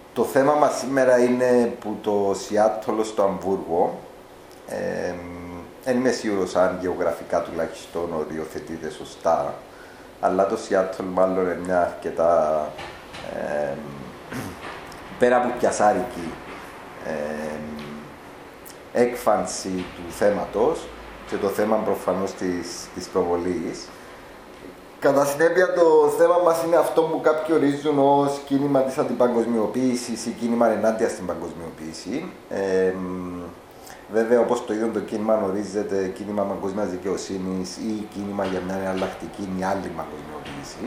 Το θέμα μας σήμερα είναι που το Σιάτλ στο Αμβούργο, δεν είμαι σίγουρος αν γεωγραφικά τουλάχιστον οριοθετείται σωστά, αλλά το Σιάτλ μάλλον είναι μια αρκετά πέρα από πιασάρικη έκφανση του θέματος και το θέμα προφανώς της προβολής. Κατά συνέπεια, το θέμα μας είναι αυτό που κάποιοι ορίζουν ως κίνημα της αντιπαγκοσμιοποίησης ή κίνημα ενάντια στην παγκοσμιοποίηση. Βέβαια, όπως το ίδιο το κίνημα ορίζεται κίνημα παγκόσμιας δικαιοσύνης ή κίνημα για μια εναλλακτική ή άλλη παγκοσμιοποίηση.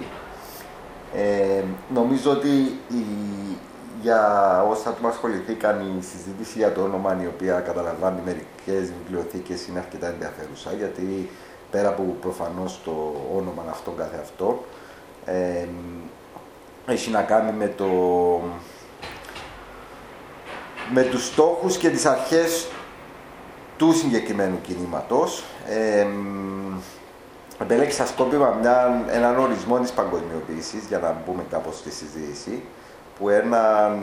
Νομίζω ότι για όσα του ασχοληθήκαν, η συζήτηση για το όνομα, η οποία καταλαμβάνει μερικές βιβλιοθήκες, είναι αρκετά ενδιαφέρουσα, γιατί πέρα από προφανώς το όνομα αυτό καθεαυτό, έχει να κάνει με τους στόχους και τις αρχές του συγκεκριμένου κινήματος. Επέλεξα σκόπιμα έναν ορισμό της παγκοσμιοποίησης, για να μπούμε κάπως στη συζήτηση, που έναν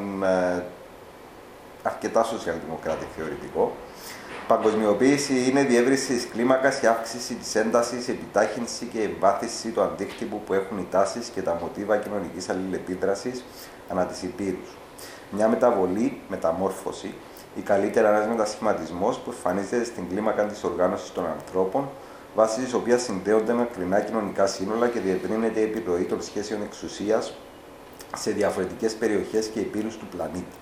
αρκετά σοσιαλδημοκράτη θεωρητικό. Παγκοσμιοποίηση είναι διεύρυνση της κλίμακας, η αύξηση της έντασης, η επιτάχυνση και η εμβάθυνση του αντίκτυπου που έχουν οι τάσεις και τα μοτίβα κοινωνικής αλληλεπίδρασης ανά τις υπήρους. Μια μεταβολή, μεταμόρφωση, ή καλύτερα ένας μετασχηματισμός που εμφανίζεται στην κλίμακα της οργάνωσης των ανθρώπων, βάσει της οποίας συνδέονται μακρινά κοινωνικά σύνολα και διευρύνεται η επιρροή των σχέσεων εξουσίας σε διαφορετικές περιοχές και υπήρους του πλανήτη.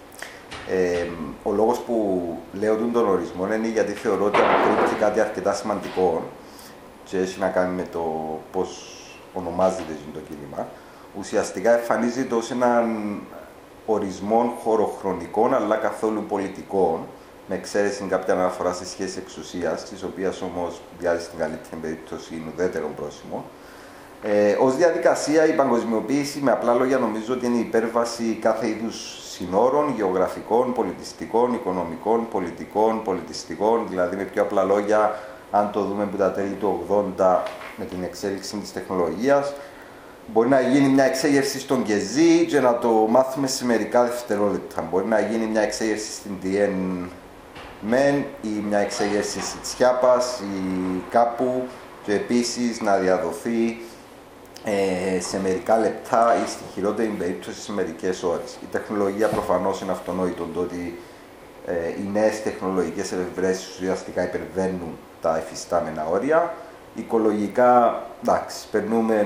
Ο λόγος που λέω τον ορισμό είναι γιατί θεωρώ ότι αποκρύπτει κάτι αρκετά σημαντικό και έχει να κάνει με το πώς ονομάζεται το κίνημα. Ουσιαστικά εμφανίζεται ως έναν ορισμό χωροχρονικών αλλά καθόλου πολιτικών, με εξαίρεση κάποια αναφορά σε σχέση εξουσίας, της οποίας όμως διάλυση στην καλύτερη περίπτωση είναι ουδέτερο πρόσημο. Ως διαδικασία, η παγκοσμιοποίηση, με απλά λόγια, νομίζω ότι είναι η υπέρβαση κάθε είδους συνόρων, γεωγραφικών, πολιτιστικών, οικονομικών, πολιτικών, πολιτιστικών. Δηλαδή, με πιο απλά λόγια, αν το δούμε από τα τέλη του 80 με την εξέλιξη της τεχνολογίας, μπορεί να γίνει μια εξέγερση στον Γκεζί και να το μάθουμε σε μερικά δευτερόλεπτα. Μπορεί να γίνει μια εξέγερση στην Tiananmen ή μια εξέγερση στη Τσιάπας ή κάπου, και επίσης να διαδοθεί σε μερικά λεπτά ή στη χειρότερη περίπτωση σε μερικές ώρες. Η τεχνολογία προφανώς είναι αυτονόητο το ότι οι νέες τεχνολογικές εφευρέσεις ουσιαστικά υπερβαίνουν τα εφιστάμενα όρια. Οικολογικά, εντάξει, περνούμε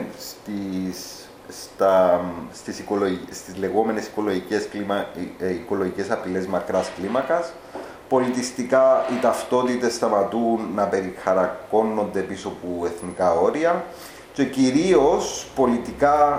στις λεγόμενες οικολογικές απειλές μακράς κλίμακας. Πολιτιστικά, οι ταυτότητες σταματούν να περιχαρακώνονται πίσω από εθνικά όρια. Και κυρίως πολιτικά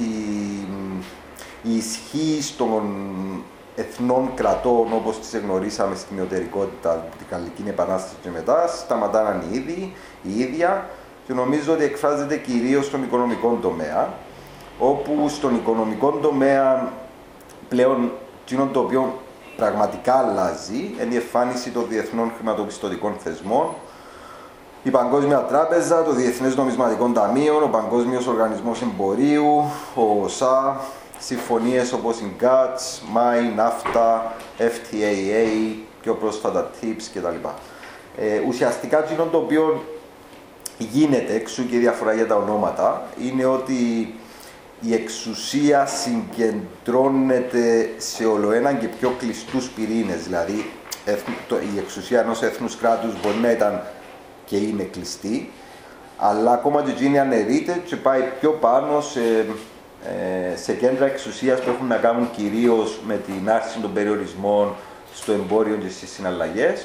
η ισχύ των εθνών κρατών, όπως τις εγνωρίσαμε στην ιωτερικότητα, την Γαλλική Επανάσταση και μετά, σταματά να είναι η ίδια, και νομίζω ότι εκφράζεται κυρίως στον οικονομικό τομέα, όπου στον οικονομικό τομέα πλέον εκείνο το οποίο πραγματικά αλλάζει είναι η εμφάνιση των διεθνών χρηματοπιστωτικών θεσμών, η Παγκόσμια Τράπεζα, το Διεθνές Νομισματικό Ταμείο, ο Παγκόσμιος Οργανισμός Εμπορίου, ο ΟΣΑ, συμφωνίες όπως η GATS, MAI, NAFTA, FTAA, πιο πρόσφατα TIPS κτλ. Ουσιαστικά, εκείνο το οποίο γίνεται, εξού και η διαφορά για τα ονόματα, είναι ότι η εξουσία συγκεντρώνεται σε ολοέναν και πιο κλειστούς πυρήνες. Δηλαδή, η εξουσία ενός έθνους κράτους μπορεί να ήταν και είναι κλειστή, αλλά ακόμα και εκείνη αναιρείται και πάει πιο πάνω σε κέντρα εξουσίας που έχουν να κάνουν κυρίως με την άρση των περιορισμών στο εμπόριο και στις συναλλαγές,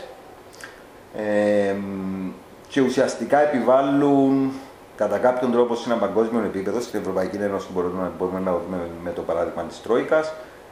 και ουσιαστικά επιβάλλουν κατά κάποιον τρόπο σε ένα παγκόσμιο επίπεδο, στην Ευρωπαϊκή Ένωση μπορούμε να δούμε με το παράδειγμα της Τρόικας,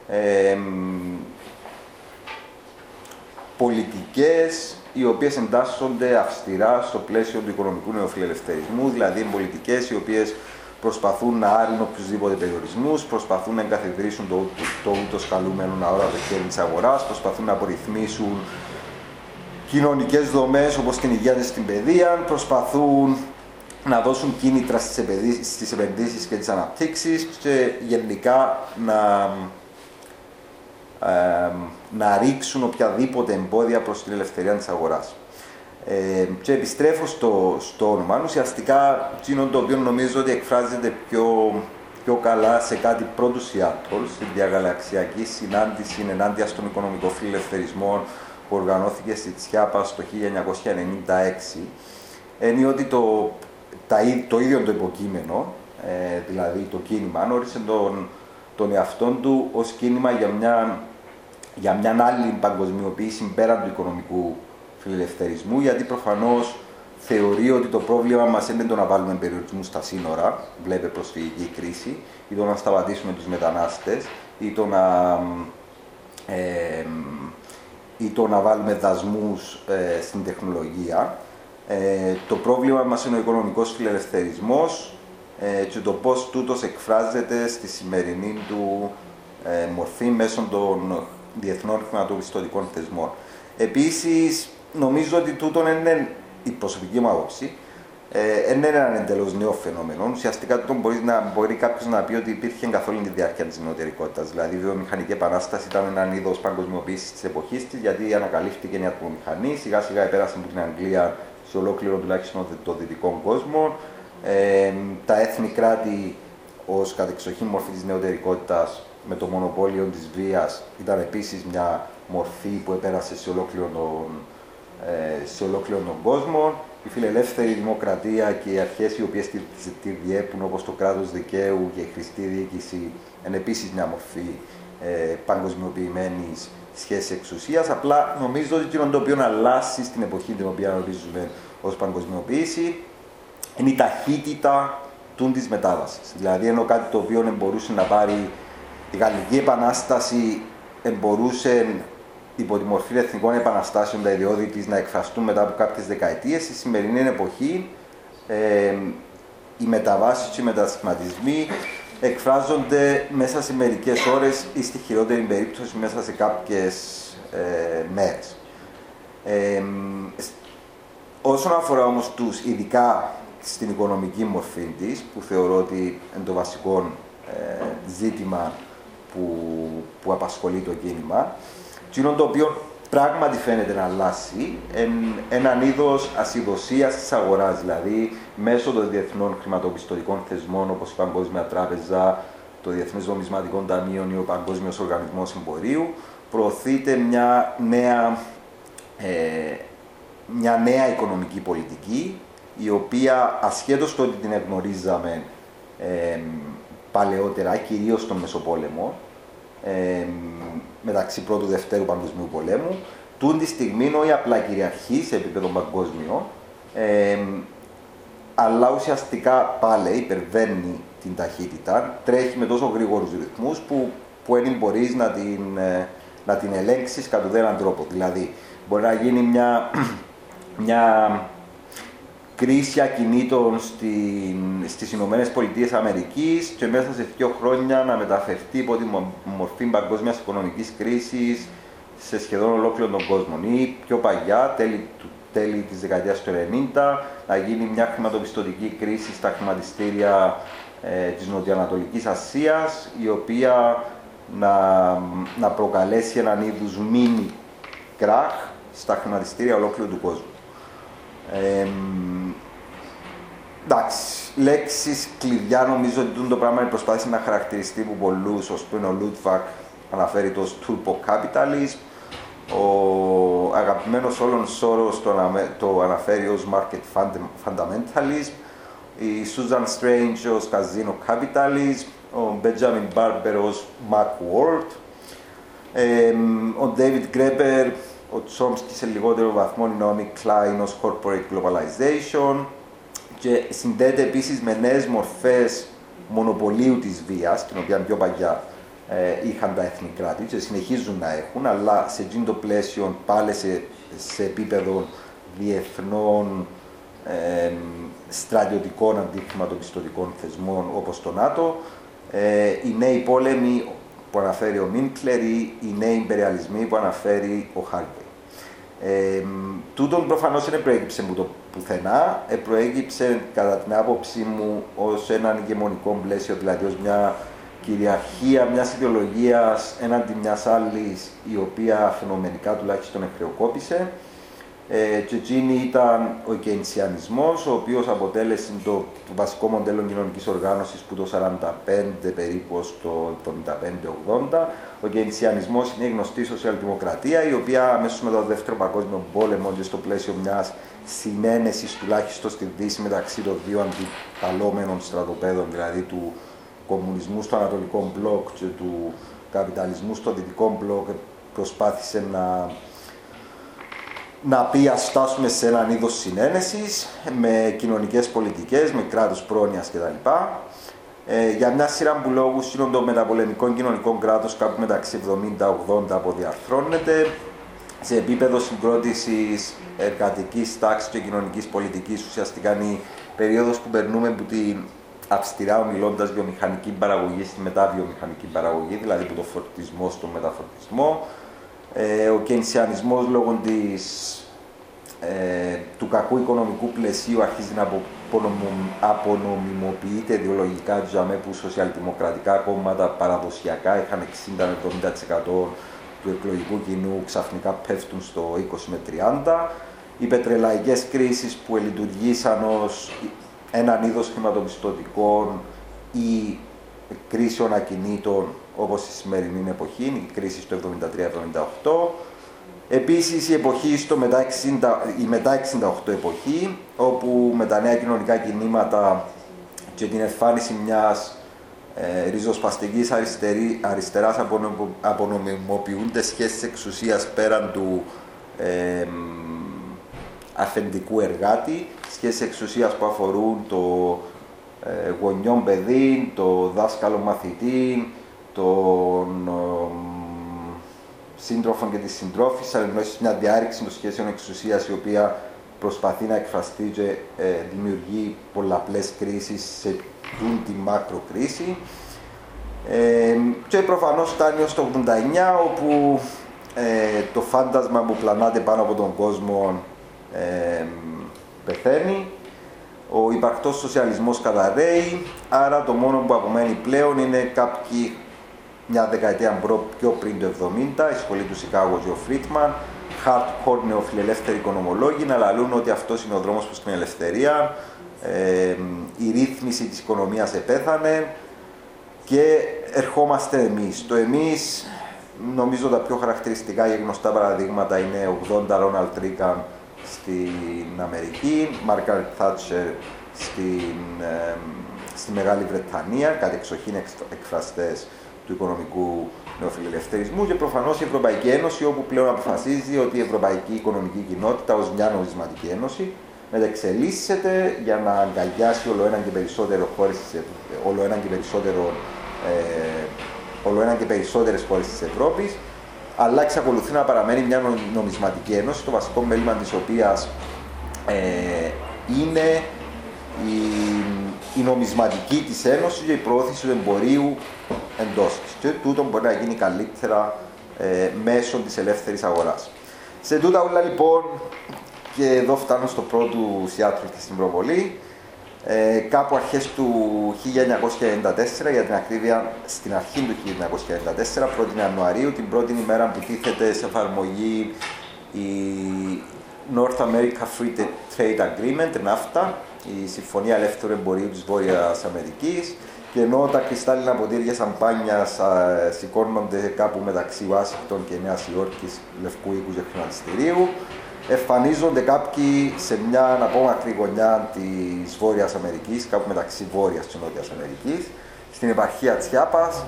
πολιτικές οι οποίες εντάσσονται αυστηρά στο πλαίσιο του οικονομικού νεοφιλελευθερισμού, δηλαδή πολιτικές οι οποίες προσπαθούν να άρουν οποιουσδήποτε περιορισμούς, προσπαθούν να εγκαθιδρύσουν το ούτως καλούμενο αόρατο χέρι της αγοράς, προσπαθούν να απορριθμίσουν κοινωνικές δομές όπως την υγεία και στην παιδεία, προσπαθούν να δώσουν κίνητρα στις επενδύσεις και τις αναπτύξεις και γενικά να να ρίξουν οποιαδήποτε εμπόδια προς την ελευθερία της αγοράς. Και επιστρέφω στο όνομα. Ουσιαστικά, εκείνο το οποίο νομίζω ότι εκφράζεται πιο καλά σε κάτι πρώτου Σιάτλ, στην διαγαλαξιακή συνάντηση ενάντια στον οικονομικό φιλελευθερισμό που οργανώθηκε στη Τσιάπας το 1996, είναι ότι το ίδιο το υποκείμενο, δηλαδή το κίνημα, όρισε τον εαυτό του ως κίνημα για μια άλλη παγκοσμιοποίηση πέραν του οικονομικού φιλελευθερισμού, γιατί προφανώς θεωρεί ότι το πρόβλημα μας είναι το να βάλουμε περιορισμούς στα σύνορα, βλέπε προσφυγική κρίση, ή το να σταματήσουμε τους μετανάστες, ή το να βάλουμε δασμούς στην τεχνολογία. Το πρόβλημα μας είναι ο οικονομικός φιλελευθερισμός και το πώς τούτος εκφράζεται στη σημερινή του μορφή μέσω των διεθνών χρηματοπιστωτικών θεσμών. Επίσης, νομίζω ότι τούτο είναι η προσωπική μου άποψη. Είναι ένα εντελώς νέο φαινόμενο. Ουσιαστικά μπορεί κάποιος να πει ότι υπήρχε καθ' όλη τη διάρκεια της νεωτερικότητας. Δηλαδή, η βιομηχανική επανάσταση ήταν έναν είδος παγκοσμιοποίησης της εποχής της, γιατί ανακαλύφθηκε η ατμομηχανή, σιγά-σιγά επέρασε από την Αγγλία σε ολόκληρο τουλάχιστον το δυτικό κόσμο. Τα έθνη κράτη ως κατεξοχήν μορφή της νεωτερικότητας με το μονοπόλιο της βίας ήταν επίσης μια μορφή που επέρασε σε ολόκληρο τον κόσμο. Η φιλελεύθερη δημοκρατία και οι αρχές οι οποίες τη διέπουν, όπως το κράτος δικαίου και η χρηστή διοίκηση, είναι επίσης μια μορφή παγκοσμιοποιημένης σχέσης εξουσίας. Απλά νομίζω ότι το οποίο αλλάζει στην εποχή την οποία ορίζουμε ως παγκοσμιοποίηση είναι η ταχύτητα της μετάβασης. Δηλαδή, ενώ κάτι το οποίο μπορούσε να πάρει η Γαλλική Επανάσταση, μπορούσε υπό τη μορφή εθνικών επαναστάσεων τα ιδεώδη της να εκφραστούν μετά από κάποιες δεκαετίες, στη σημερινή εποχή οι μεταβάσεις και οι μετασχηματισμοί εκφράζονται μέσα σε μερικές ώρες ή στη χειρότερη περίπτωση μέσα σε κάποιες μέρες. Όσον αφορά όμως ειδικά στην οικονομική μορφή της, που θεωρώ ότι είναι το βασικό ζήτημα που απασχολεί το κίνημα, εκείνο το οποίο πράγματι φαίνεται να αλλάζει, έναν είδος ασυδοσίας της αγοράς, δηλαδή μέσω των διεθνών χρηματοπιστωτικών θεσμών όπως η Παγκόσμια Τράπεζα, το Διεθνές Νομισματικό Ταμείο ή ο Παγκόσμιος Οργανισμός Εμπορίου, προωθείται μια νέα οικονομική πολιτική, η οποία ασχέτως το ότι την εγνωρίζαμε παλαιότερα, κυρίως στον Μεσοπόλεμο, μεταξύ πρώτου Δευτέρου Παγκοσμίου Πολέμου, τούτη στιγμή όχι απλά κυριαρχεί σε επίπεδο παγκόσμιο, αλλά ουσιαστικά πάλι υπερβαίνει την ταχύτητα, τρέχει με τόσο γρήγορους ρυθμούς που δεν μπορείς να την ελέγξεις κατ' ουδέναν τρόπο. Δηλαδή, μπορεί να γίνει μια κρίση ακινήτων στις Ηνωμένες Πολιτείες Αμερικής και μέσα σε 2 χρόνια να μεταφερθεί υπό τη μορφή παγκόσμιας οικονομικής κρίσης σε σχεδόν ολόκληρο τον κόσμο. Ή πιο παλιά, τέλη της δεκαετίας του 90, να γίνει μια χρηματοπιστωτική κρίση στα χρηματιστήρια της Νοτιοανατολικής Ασίας, η οποία να προκαλέσει έναν είδους mini κράχ στα χρηματιστήρια ολόκληρου του κόσμου. Εντάξει, λέξεις κλειδιά νομίζω ότι το πράγμα προσπάθησε να χαρακτηριστεί από πολλούς, ως πριν ο Λούτβακ αναφέρει το turbo capitalism, ο αγαπημένος όλων Σόρος το αναφέρει ως market fundamentalism, η Susan Strange ως casino capitalism, ο Benjamin Barber ως Macworld, ο David Graeber, ο Chomsky σε λιγότερο βαθμό, η Naomi Klein ως corporate globalization, και συνδέεται επίσης με νέες μορφές μονοπωλίου της βίας, την οποία πιο παλιά είχαν τα έθνη κράτη και συνεχίζουν να έχουν, αλλά σε εκείνο το πλαίσιο πάλι σε επίπεδο διεθνών στρατιωτικών αντιχρηματοπιστωτικών θεσμών όπως το ΝΑΤΟ, οι νέοι πόλεμοι που αναφέρει ο Μίνκλερ ή οι νέοι ιμπεριαλισμοί που αναφέρει ο Χάρβεϊ. Τούτον προφανώς δεν προέκυψε μου το πουθενά, προέκυψε κατά την άποψή μου ως έναν ηγεμονικό πλαίσιο, δηλαδή ως μια κυριαρχία μιας ιδεολογίας έναντι μιας άλλης, η οποία φαινομενικά τουλάχιστον εκχρεοκόπησε. Και εκείνη ήταν ο κεινσιανισμός, ο οποίος αποτέλεσε το βασικό μοντέλο κοινωνικής οργάνωσης που το 1945 περίπου στο 1975-80. Ο κεινσιανισμός είναι η γνωστή σοσιαλδημοκρατία, η οποία αμέσως μετά το Δεύτερο Παγκόσμιο Πόλεμο και στο πλαίσιο μιας συνένεσης τουλάχιστον στη Δύση μεταξύ των δύο αντιπαλόμενων στρατοπέδων, δηλαδή του κομμουνισμού στο Ανατολικό Μπλοκ και του καπιταλισμού στο Δυτικό Μπλοκ, προσπάθησε να πει ας φτάσουμε σε έναν είδος συνένεσης με κοινωνικές πολιτικές, με κράτος πρόνοιας κτλ. Για μια σειρά από λόγους, το μεταπολεμικό κοινωνικό κράτος κάπου μεταξύ 70-80 αποδιαρθρώνεται. Σε επίπεδο συγκρότησης εργατικής τάξης και κοινωνικής πολιτικής, ουσιαστικά είναι η περίοδος που περνούμε από την αυστηρά ομιλώντας βιομηχανική παραγωγή στη μεταβιομηχανική παραγωγή, δηλαδή από το φορτισμό στο μεταφορτισμό. Ο κεινσιανισμός λόγω του κακού οικονομικού πλαισίου αρχίζει να απονομιμοποιείται ιδεολογικά που σοσιαλδημοκρατικά κόμματα παραδοσιακά είχαν 60-70% του εκλογικού κοινού, ξαφνικά πέφτουν στο 20 με 30. Οι πετρελαϊκές κρίσεις που λειτουργήσαν ως έναν είδος χρηματοπιστωτικών ή κρίσεων ακινήτων, όπως η σημερινή εποχή, η κρίση στο 73-78. Επίσης η εποχή η μετά 68 εποχή, όπου με τα νέα κοινωνικά κινήματα και την εμφάνιση μιας ριζοσπαστικής αριστεράς απονομιμοποιούνται σχέσεις εξουσίας πέραν του αφεντικού εργάτη, σχέσεις εξουσίας που αφορούν το γονιόν παιδί, το δάσκαλο μαθητή, τον σύντροφο και τη συντρόφισσα, ενώ έχει μια διάρρηξη των σχέσεων εξουσίας η οποία προσπαθεί να εκφραστεί και δημιουργεί πολλαπλές κρίσεις σε τη μακροκρίση. Και προφανώς φτάνει ως το 89, όπου το φάντασμα που πλανάται πάνω από τον κόσμο πεθαίνει. Ο υπαρκτός σοσιαλισμός καταρρέει, άρα το μόνο που απομένει πλέον είναι κάποιοι μια δεκαετία πιο πριν το 70, η σχολή του Σικάγο και ο Φρίτμαν, hardcore νεοφιλελεύθεροι οικονομολόγοι, να λαλούν ότι αυτός είναι ο δρόμος προς την ελευθερία, η ρύθμιση της οικονομίας επέθανε και ερχόμαστε εμείς. Το εμείς, νομίζω τα πιο χαρακτηριστικά και γνωστά παραδείγματα είναι 80 Ρόναλντ Ρίκαν στην Αμερική, Μάργαρετ Θάτσερ στη Μεγάλη Βρετανία, κατεξοχήν εκφραστές του οικονομικού νεοφιλελευθερισμού, και προφανώς η Ευρωπαϊκή Ένωση, όπου πλέον αποφασίζει ότι η Ευρωπαϊκή Οικονομική Κοινότητα ως μια νομισματική ένωση μεταξελίσσεται για να αγκαλιάσει όλο έναν και περισσότερο χώρες, περισσότερες χώρες της Ευρώπης, αλλά εξακολουθεί να παραμένει μια νομισματική ένωση, το βασικό μέλημα της οποίας είναι η νομισματική της Ένωσης και η προώθηση του εμπορίου εντός της. Και τούτο μπορεί να γίνει καλύτερα μέσω της ελεύθερης αγοράς. Σε τούτα όλα λοιπόν, και εδώ φτάνω στο πρώτο Σιάτρου και στην προβολή, κάπου αρχές του 1994, για την ακρίβεια στην αρχή του 1994, 1η Ιανουαρίου, την πρώτη ημέρα που τίθεται σε εφαρμογή η North America Free Trade Agreement, NAFTA, η Συμφωνία Ελεύθερου Εμπορίου της Βόρειας Αμερικής, και ενώ τα κρυστάλλινα ποτήρια σαμπάνιας σηκώνονται κάπου μεταξύ Ουάσιγκτον και Νέας Υόρκης, Λευκού Οίκου και Χρηματιστηρίου, εμφανίζονται κάποιοι σε μια απόμακρη γωνιά της Βόρειας Αμερικής, κάπου μεταξύ Βόρειας και Νότιας Αμερικής, στην επαρχία Τσιάπας,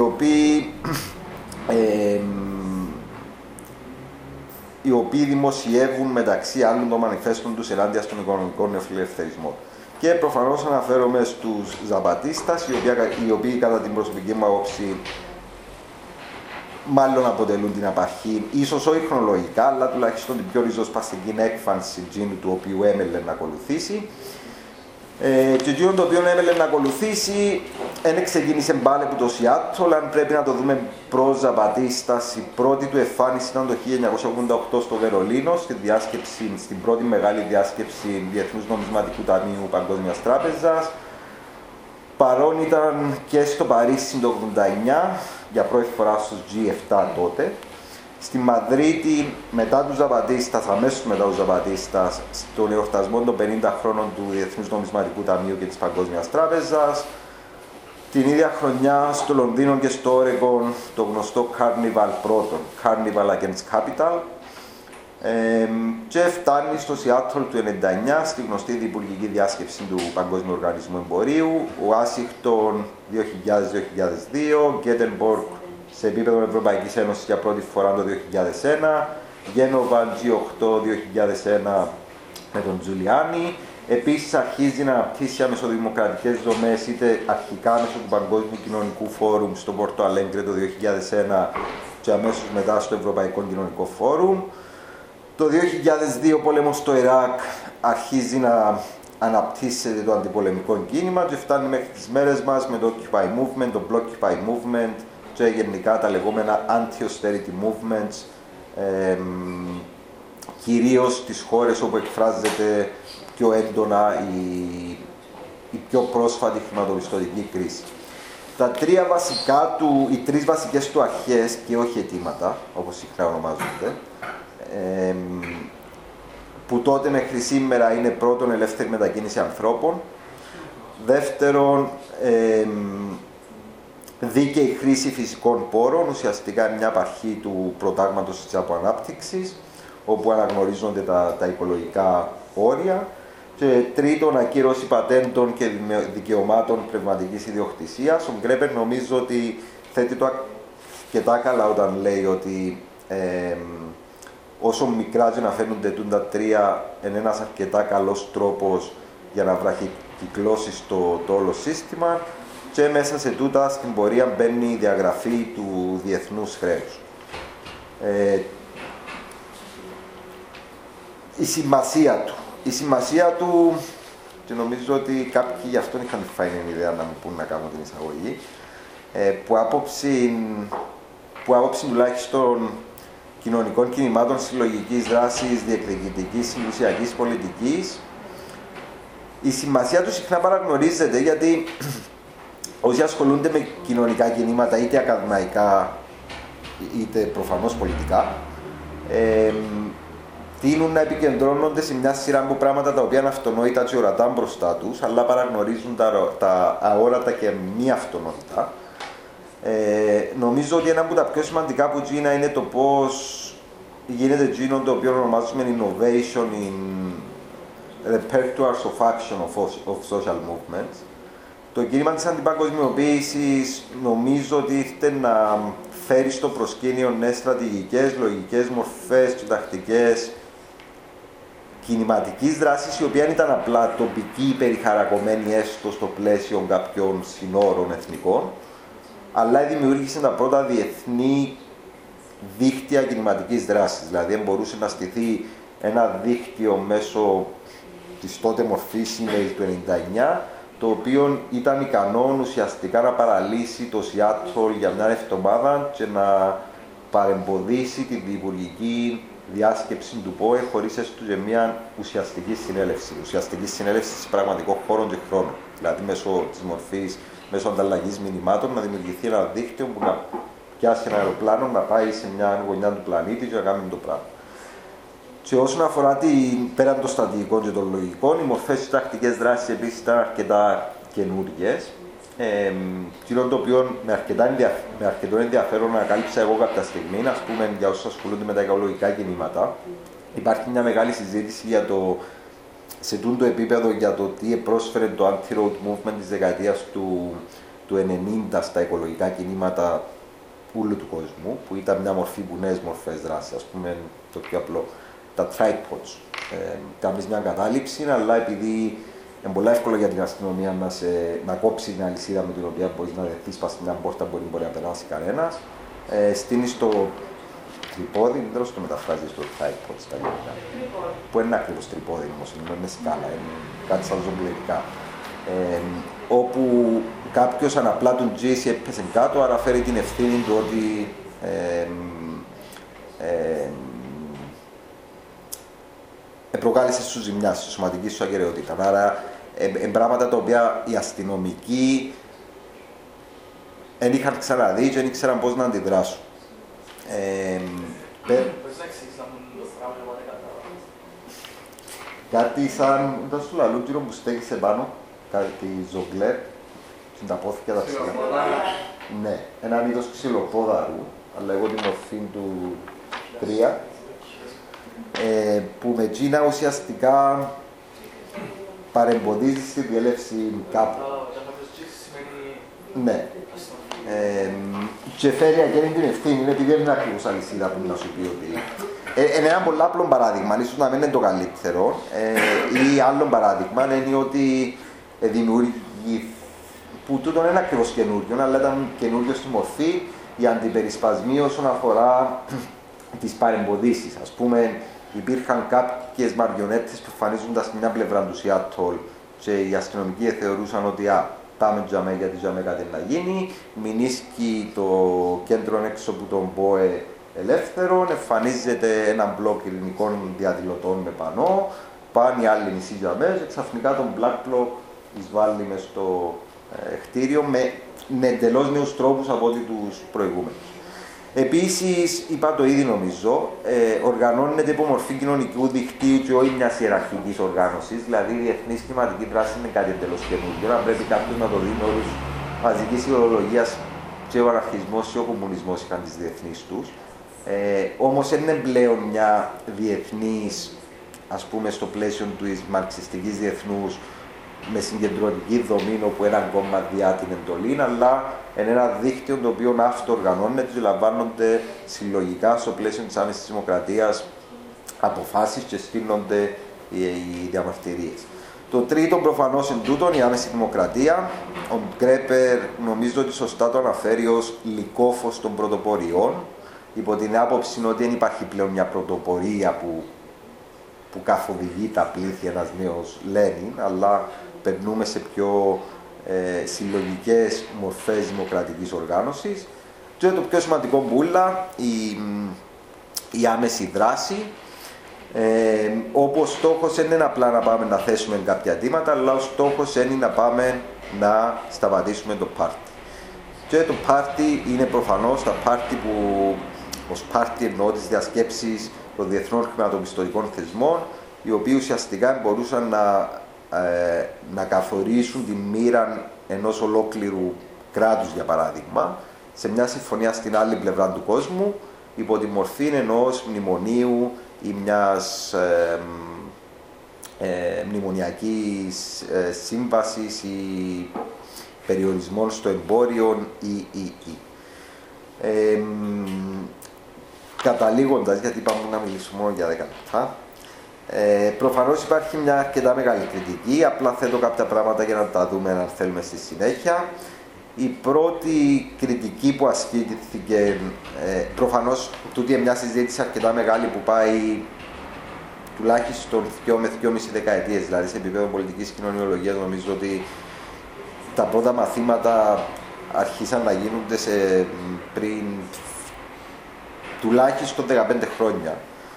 οι οποίοι δημοσιεύουν μεταξύ άλλων των μανιφέστων τους ενάντια στον οικονομικό νεοφιλελευθερισμό. Και προφανώς αναφέρομαι στους Ζαμπατίστας, οι οποίοι κατά την προσωπική μου άποψη μάλλον αποτελούν την απαρχή, ίσως όχι χρονολογικά, αλλά τουλάχιστον την πιο ριζοσπαστική έκφανση τζίνου του οποίου έμελε να ακολουθήσει. Και εκείνο το οποίο έμελε να ακολουθήσει δεν ξεκίνησε πάλι από το Σιάτλ, αν πρέπει να το δούμε προς Ζαμπατίστας. Η πρώτη του εμφάνιση ήταν το 1988 στο Βερολίνο, στην πρώτη μεγάλη διάσκεψη Διεθνούς Νομισματικού Ταμείου Παγκόσμιας Τράπεζας, Παρόν ήταν και στο Παρίσι το 1989, για πρώτη φορά στους G7 τότε. Στη Μαδρίτη, μετά τους Ζαπατίστας, αμέσως μετά τους Ζαπατίστας, στον εορτασμό των 50 χρόνων του Διεθνούς Νομισματικού Ταμείου και της Παγκόσμιας Τράπεζας. Την ίδια χρονιά στο Λονδίνο και στο Όρεγκον το γνωστό Carnival πρώτον, Carnival Against Capital. Και φτάνει στο Σιάτλ του 1999 στη γνωστή διπουργική διάσκεψη του Παγκόσμιου Οργανισμού Εμπορίου, Ουάσιγκτον 2000-2002, Γκέτεμποργκ σε επίπεδο Ευρωπαϊκής Ένωσης για πρώτη φορά το 2001, Γένοβα G8 2001 με τον Τζουλιάνι. Επίσης αρχίζει να αναπτύσσει σε μεσοδημοκρατικές δομές, είτε αρχικά μέσω του Παγκόσμιου Κοινωνικού Φόρουμ στο Πόρτο Αλέγκρε το 2001 και αμέσως μετά στο Ευρωπαϊκό Κοινωνικό Φόρουμ. Το 2002 πόλεμος στο Ιράκ αρχίζει να αναπτύσσεται το αντιπολεμικό κίνημα και φτάνει μέχρι τις μέρες μας με το Occupy Movement, το Blockupy Movement και γενικά τα λεγόμενα anti-austerity movements, κυρίως στις χώρες όπου εκφράζεται πιο έντονα η πιο πρόσφατη χρηματοπιστωτική κρίση. Οι τρεις βασικές του αρχές και όχι αιτήματα, όπως συχνά ονομάζονται, που τότε μέχρι σήμερα είναι πρώτον ελεύθερη μετακίνηση ανθρώπων, δεύτερον δίκαιη χρήση φυσικών πόρων, ουσιαστικά μια απαρχή του προτάγματος της αποανάπτυξης, όπου αναγνωρίζονται τα οικολογικά όρια, και τρίτον ακύρωση πατέντων και δικαιωμάτων πνευματικής ιδιοκτησίας. Ο Γκρέμπερ νομίζω ότι θέτει το αρκετά καλά όταν λέει ότι όσο μικρά και να φαίνονται τα τρία, είναι ένας αρκετά καλός τρόπος για να βραχικυκλώσει το όλο σύστημα, και μέσα σε τούτα στην πορεία μπαίνει η διαγραφή του διεθνούς χρέους. Η σημασία του, και νομίζω ότι κάποιοι γι' αυτόν είχαν φάει την ιδέα να μου πούν να κάνω την εισαγωγή, που άποψη τουλάχιστον κοινωνικών κινημάτων συλλογικής δράσης, διεκδικητικής, συντουσιακής πολιτικής, η σημασία του συχνά παραγνωρίζεται, γιατί όσοι ασχολούνται με κοινωνικά κινήματα, είτε ακαδημαϊκά είτε προφανώς πολιτικά, τείνουν να επικεντρώνονται σε μια σειρά από πράγματα τα οποία είναι αυτονόητα και ορατά μπροστά τους, αλλά παραγνωρίζουν τα αόρατα και μη αυτονόητα. Νομίζω ότι ένα από τα πιο σημαντικά που γίνα είναι το πώς γίνεται εκείνο το οποίο ονομάζουμε innovation in repertoires of action of social movements. Το κίνημα της αντιπαγκοσμιοποίησης νομίζω ότι ήρθε να φέρει στο προσκήνιο νέες στρατηγικές, λογικές μορφές και τακτικές κινηματικής δράσης, η οποία ήταν απλά τοπική, περιχαρακωμένη έστω στο πλαίσιο κάποιων συνόρων εθνικών, αλλά δημιούργησε τα πρώτα διεθνή δίκτυα κινηματικής δράσης. Δηλαδή, μπορούσε να στηθεί ένα δίκτυο μέσω της τότε μορφής email του 1999, το οποίο ήταν ικανό ουσιαστικά να παραλύσει το Σιάτλ για μια εβδομάδα και να παρεμποδίσει την διπουργική διάσκεψη του ΠΟΕ χωρίς έστω και μια ουσιαστική συνέλευση. Ουσιαστική συνέλευση σε πραγματικό χώρο και χρόνο. Δηλαδή, μέσω της μορφής, μέσω ανταλλαγής μηνυμάτων, να δημιουργηθεί ένα δίκτυο που να πιάσει ένα αεροπλάνο, να πάει σε μια γωνιά του πλανήτη και να κάνει το πράγμα. Και όσον αφορά πέραν των στρατηγικών και των λογικών, οι μορφές και τακτικές δράσεις επίσης ήταν αρκετά καινούργιες. Κοινό το οποίο με αρκετό ενδιαφέρον ανακάλυψα εγώ κάποια στιγμή, ας πούμε, για όσους ασχολούνται με τα οικολογικά κινήματα. Υπάρχει μια μεγάλη συζήτηση σε τούτο επίπεδο για το τι πρόσφερε το anti-road movement της δεκαετίας του 90 στα οικολογικά κινήματα όλου του κόσμου, που ήταν μια μορφή που νέες μορφές δράσης, ας πούμε, το πιο απλό. Τα tripods. Κάνεις μια κατάληψη, αλλά επειδή είναι πολύ εύκολο για την αστυνομία να κόψει την αλυσίδα με την οποία μπορείς να δεθείς πας σε μια πόρτα που δεν μπορεί να περάσει κανένας, στείνεις το τρυπόδι, δεν θέλω να το μεταφράζεις το tripod στα ελληνικά. Που είναι ακριβώς τρυπόδι όμως, είναι σκάλα, είναι κάτι σαν ζωγκληρικά. Όπου κάποιος αναπλά του G έπεσε κάτω, άρα φέρει την ευθύνη του ότι προκάλεσε σου ζημιά, στη σωματική σου ακεραιότητα. Άρα, πράγματα τα οποία οι αστυνομικοί δεν είχαν ξαναδεί και δεν ήξεραν πώς να αντιδράσουν. Κάτι σαν, ήταν στο λαλούτυρο που στέκησε πάνω, κάτι ζογκλέρ, συνταπόθηκε τα ψηλά. Ναι, έναν είδος ξυλοπόδαρου, αλλά εγώ τη μορφή του 3, που με Τζίνα ουσιαστικά παρεμποδίζει στη διέλευση κάπου. Ναι. Και φέρει εκείνη την ευθύνη, είναι επειδή δεν είναι ακριβώς αλυσίδα που να σου πει ότι... Είναι ένα πολύ απλό παράδειγμα, ίσως να μην είναι το καλύτερο, ή άλλο παράδειγμα είναι ότι δημιουργεί, που τούτο είναι ακριβώς καινούριο, αλλά ήταν καινούριο στη μορφή, οι αντιπερισπασμοί όσον αφορά τις παρεμποδίσεις. Ας πούμε, υπήρχαν κάποιες μαριονέτες που εμφανίζονταν στην μια πλευρά του Σιάτολ και οι αστυνομικοί θεωρούσαν ότι πάμε τζαμέ γιατί τζαμέ κάτι να γίνει, μηνίσκει το κέντρο έξω από τον ΠΟΕ ελεύθερο, εμφανίζεται ένα μπλοκ ελληνικών διαδηλωτών με πανό, πάνε οι άλλοι μισοί τζαμέ και ξαφνικά τον Black Bloc εισβάλλει μες στο κτίριο με εντελώς νέους τρόπους από ό,τι τους προηγούμενους. Επίσης, είπα το ήδη νομίζω, οργανώνεται υπό μορφή κοινωνικού δικτύου και όχι μιας ιεραρχικής οργάνωσης, δηλαδή η διεθνής κλιματική δράση είναι κάτι εντελώς καινούργιο, να πρέπει κάποιος να το δει με όρους μαζικής ιδεολογίας και ο αναρχισμός και ο κομμουνισμός είχαν τις διεθνείς τους. Όμως δεν είναι πλέον μια διεθνής, ας πούμε, στο πλαίσιο της μαρξιστικής διεθνούς, με συγκεντρωτική δομή όπου ένα κόμμα διά την εντολή, αλλά είναι ένα δίκτυο το οποίο αυτοοργανώνεται και λαμβάνονται συλλογικά στο πλαίσιο της άμεσης δημοκρατίας αποφάσεις και στείνονται οι διαμαρτυρίες. Το τρίτο προφανώς εν τούτον, η άμεση δημοκρατία. Ο Γκρέπερ νομίζω ότι σωστά το αναφέρει ως λυκόφως των πρωτοποριών, υπό την άποψη ότι δεν υπάρχει πλέον μια πρωτοπορία που καθοδηγεί τα πλήθη ένας νέος Λένιν, αλλά περνούμε σε πιο συλλογικές μορφές δημοκρατικής οργάνωσης. Και το πιο σημαντικό μπούλα, η άμεση δράση, όπου ο στόχος δεν είναι απλά να πάμε να θέσουμε κάποια αιτήματα, αλλά ο στόχος είναι να πάμε να σταματήσουμε το πάρτι. Και το πάρτι είναι προφανώς τα πάρτι που, ως πάρτι εννοώ τις διασκέψεις των διεθνών χρηματοπιστωτικών θεσμών, οι οποίοι ουσιαστικά μπορούσαν να καθορίσουν τη μοίρα ενός ολόκληρου κράτους, για παράδειγμα, σε μια συμφωνία στην άλλη πλευρά του κόσμου, υπό τη μορφή ενός μνημονίου ή μιας μνημονιακής σύμβασης ή περιορισμών στο εμπόριο ή. Καταλήγοντας, γιατί είπαμε να μιλήσουμε μόνο για 10 λεπτά, προφανώς υπάρχει μια αρκετά μεγάλη κριτική, απλά θέτω κάποια πράγματα για να τα δούμε αν θέλουμε στη συνέχεια. Η πρώτη κριτική που ασκήθηκε, προφανώς τούτη είναι μια συζήτηση αρκετά μεγάλη που πάει τουλάχιστον 2 με 2,5 δεκαετίες, δηλαδή σε επίπεδο πολιτικής κοινωνιολογίας νομίζω ότι τα πρώτα μαθήματα αρχίσαν να γίνονται πριν τουλάχιστον 15 χρόνια.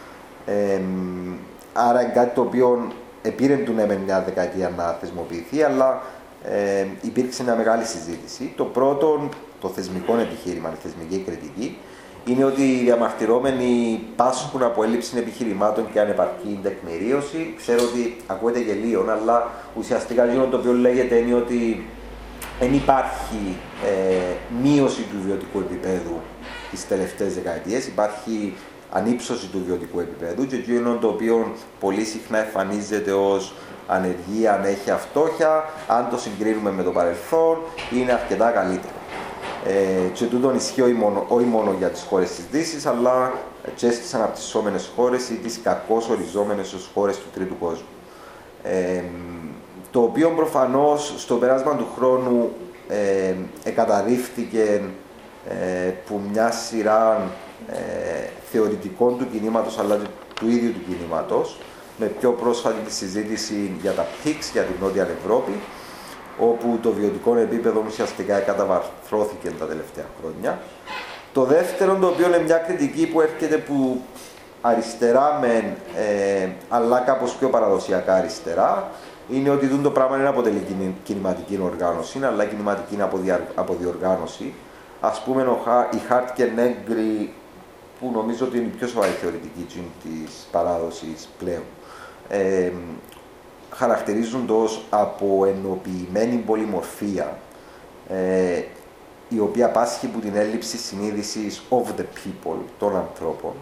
Άρα είναι κάτι το οποίο επήρε του με μια δεκαετία να θεσμοποιηθεί, αλλά υπήρξε μια μεγάλη συζήτηση. Το πρώτο, το θεσμικό επιχείρημα, η θεσμική κριτική, είναι ότι οι διαμαρτυρόμενοι πάσχουν από έλλειψη επιχειρημάτων και ανεπαρκή τεκμηρίωση. Ξέρω ότι ακούγεται γελίο, αλλά ουσιαστικά το οποίο λέγεται είναι ότι δεν υπάρχει μείωση του βιωτικού επίπεδου τις τελευταίες δεκαετίες, υπάρχει ανύψωση του βιωτικού επίπεδου και εκείνο το οποίο πολύ συχνά εμφανίζεται ως ανεργία, ανέχεια, φτώχεια, αν το συγκρίνουμε με το παρελθόν, είναι αρκετά καλύτερο. Και τούτον ισχύει όχι μόνο για τις χώρες της Δύσης, αλλά και στις αναπτυσσόμενες χώρες ή τις κακώς οριζόμενες ως χώρες του τρίτου κόσμου. Το οποίο προφανώς στο πέρασμα του χρόνου εκαταρρίφθηκε που μια σειρά θεωρητικών του κινήματος αλλά και του ίδιου του κινήματος, με πιο πρόσφατη τη συζήτηση για τα PICS, για την Νότια Ευρώπη, όπου το βιωτικό επίπεδο ουσιαστικά καταβαρθρώθηκε τα τελευταία χρόνια. Το δεύτερο, το οποίο είναι μια κριτική που έρχεται που αριστερά μεν, αλλά κάπως πιο παραδοσιακά αριστερά, είναι ότι το πράγμα δεν αποτελεί κινηματική οργάνωση, αλλά κινηματική αποδιοργάνωση. Ας πούμε, η Hart και Negri, που νομίζω ότι είναι η πιο σοβαρή θεωρητική της παράδοσης πλέον, χαρακτηρίζονται ως αποενοποιημένη πολυμορφία, η οποία πάσχει από την έλλειψη συνείδησης of the people, των ανθρώπων.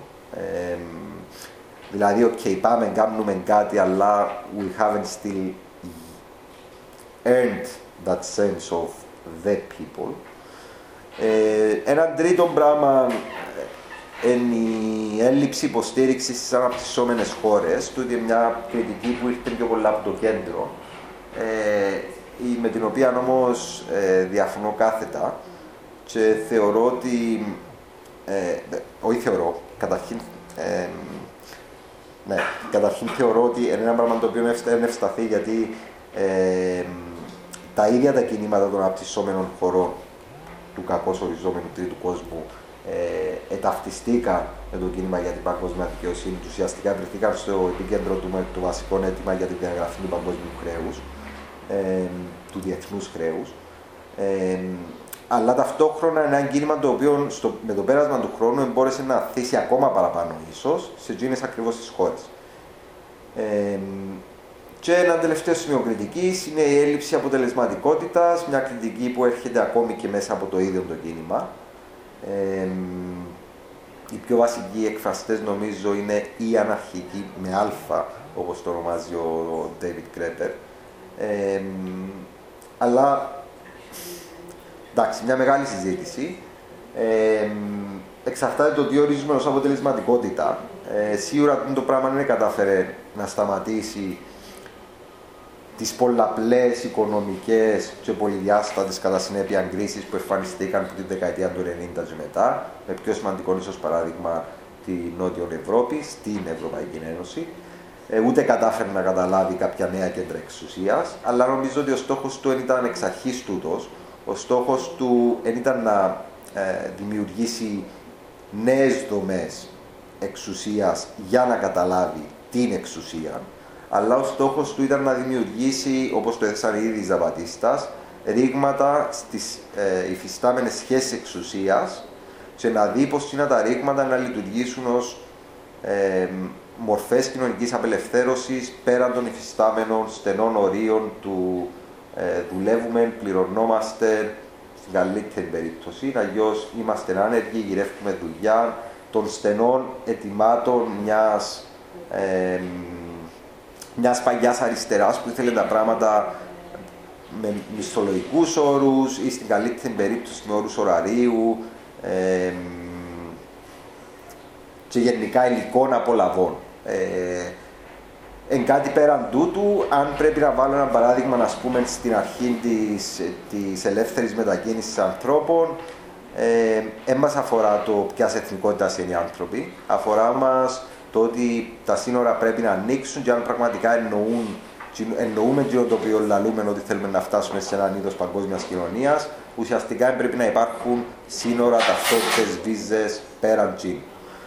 Δηλαδή, πάμε, κάνουμε κάτι, αλλά we haven't still earned that sense of the people. Ένα τρίτο πράγμα είναι η έλλειψη υποστήριξης στις αναπτυσσόμενες χώρες, τούτη είναι μια κριτική που ήρθε πιο πολλά από το κέντρο, με την οποία όμως διαφωνώ κάθετα και θεωρώ ότι, όχι θεωρώ, καταρχήν θεωρώ ότι είναι ένα πράγμα το οποίο είναι ευσταθή, γιατί τα ίδια τα κινήματα των αναπτυσσόμενων χωρών του κακώς οριζόμενου τρίτου κόσμου εταυτιστήκαν με το κίνημα για την παγκόσμια δικαιοσύνη. Ουσιαστικά βρεθήκαν στο επίκεντρο του με το βασικό αίτημα για την διαγραφή του παγκόσμιου χρέους, του διεθνούς χρέους. Αλλά ταυτόχρονα ένα κίνημα το οποίο με το πέρασμα του χρόνου μπόρεσε να θέσει ακόμα παραπάνω ίσως σε εκείνες ακριβώς τις χώρες. Και ένα τελευταίο σημείο κριτικής είναι η έλλειψη αποτελεσματικότητας, μια κριτική που έρχεται ακόμη και μέσα από το ίδιο το κίνημα. Οι πιο βασικοί εκφραστές νομίζω είναι οι αναρχικοί με αλφα, όπως το ονομάζει ο David Graeber. Αλλά, εντάξει, μια μεγάλη συζήτηση. Εξαρτάται το τι ορίζουμε ως αποτελεσματικότητα. Σίγουρα το πράγμα δεν κατάφερε να σταματήσει τις πολλαπλές οικονομικές και πολυδιάστατες κατά συνέπεια κρίσεις που εμφανιστήκαν από τη δεκαετία του 90 και μετά, με πιο σημαντικό ίσως παράδειγμα τη Νότιο Ευρώπη, στην Ευρωπαϊκή Ένωση. Ούτε κατάφερε να καταλάβει κάποια νέα κέντρα εξουσίας, αλλά νομίζω ότι ο στόχος του δεν ήταν εξ αρχής τούτος. Ο στόχος του δεν ήταν να δημιουργήσει νέες δομές εξουσίας για να καταλάβει την εξουσία, αλλά ο στόχος του ήταν να δημιουργήσει, όπως το έθεσαν ήδη οι Ζαπατίστας, ρήγματα στις υφιστάμενες σχέσεις εξουσίας και να δει πως είναι τα ρήγματα να λειτουργήσουν ως μορφές κοινωνικής απελευθέρωσης πέραν των υφιστάμενων στενών ορίων του δουλεύουμε, πληρωνόμαστε, στην καλύτερη περίπτωση, αλλιώς είμαστε άνεργοι, γυρεύουμε δουλειά, των στενών ετοιμάτων μιας παλιάς αριστεράς που ήθελε τα πράγματα με μισθολογικούς όρους ή στην καλύτερη περίπτωση με όρους ωραρίου και γενικά υλικών απολαβών. Εν κάτι πέραν τούτου, αν πρέπει να βάλω ένα παράδειγμα, να πούμε, στην αρχή της ελεύθερης μετακίνησης ανθρώπων, δεν μας αφορά το ποιας εθνικότητας είναι οι άνθρωποι, αφορά μας το ότι τα σύνορα πρέπει να ανοίξουν και αν πραγματικά εννοούμε το οποίο λαλούμε ότι θέλουμε να φτάσουμε σε έναν είδος παγκόσμιας κοινωνίας, ουσιαστικά πρέπει να υπάρχουν σύνορα, ταυτότητες, βίζες πέραν τζιν.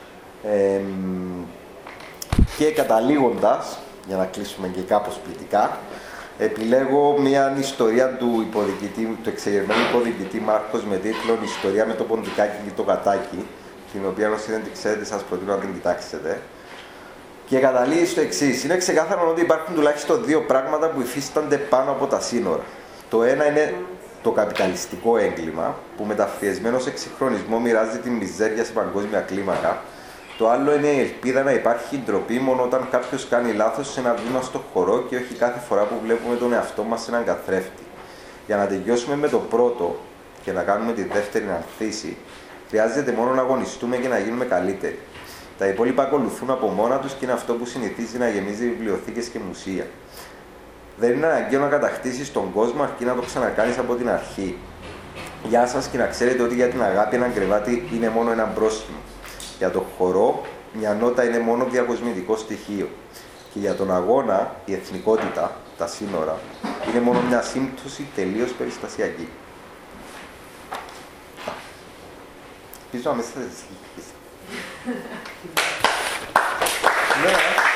Και καταλήγοντας, για να κλείσουμε και κάπως ποιητικά, επιλέγω μια ιστορία του εξεγερμένου υποδιοικητή Μάρκος με τίτλο «Ιστορία με το ποντικάκι και το κατάκι», την οποία όσοι δεν την ξέρετε σας προτείνω να την κοιτάξετε. Και καταλήγει στο εξής. Είναι ξεκάθαρο ότι υπάρχουν τουλάχιστον δύο πράγματα που υφίστανται πάνω από τα σύνορα. Το ένα είναι το καπιταλιστικό έγκλημα, που με ταφιεσμένο εξυγχρονισμό μοιράζει τη μιζέρια σε παγκόσμια κλίμακα. Το άλλο είναι η ελπίδα να υπάρχει ντροπή μόνο όταν κάποιος κάνει λάθος σε ένα βήμα στο χορό και όχι κάθε φορά που βλέπουμε τον εαυτό μας σε έναν καθρέφτη. Για να τελειώσουμε με το πρώτο και να κάνουμε τη δεύτερη να ανθίσει, χρειάζεται μόνο να αγωνιστούμε και να γίνουμε καλύτεροι. Τα υπόλοιπα ακολουθούν από μόνα τους και είναι αυτό που συνηθίζει να γεμίζει βιβλιοθήκες και μουσεία. Δεν είναι αναγκαίο να κατακτήσεις τον κόσμο αρκεί να το ξανακάνεις από την αρχή. Γεια σας και να ξέρετε ότι για την αγάπη ένα κρεβάτι είναι μόνο ένα πρόσχημα. Για τον χορό, μια νότα είναι μόνο διακοσμητικό στοιχείο. Και για τον αγώνα, η εθνικότητα, τα σύνορα, είναι μόνο μια σύμπτωση τελείως περιστασιακή. Πίσω αμέσως θα ζητήσεις.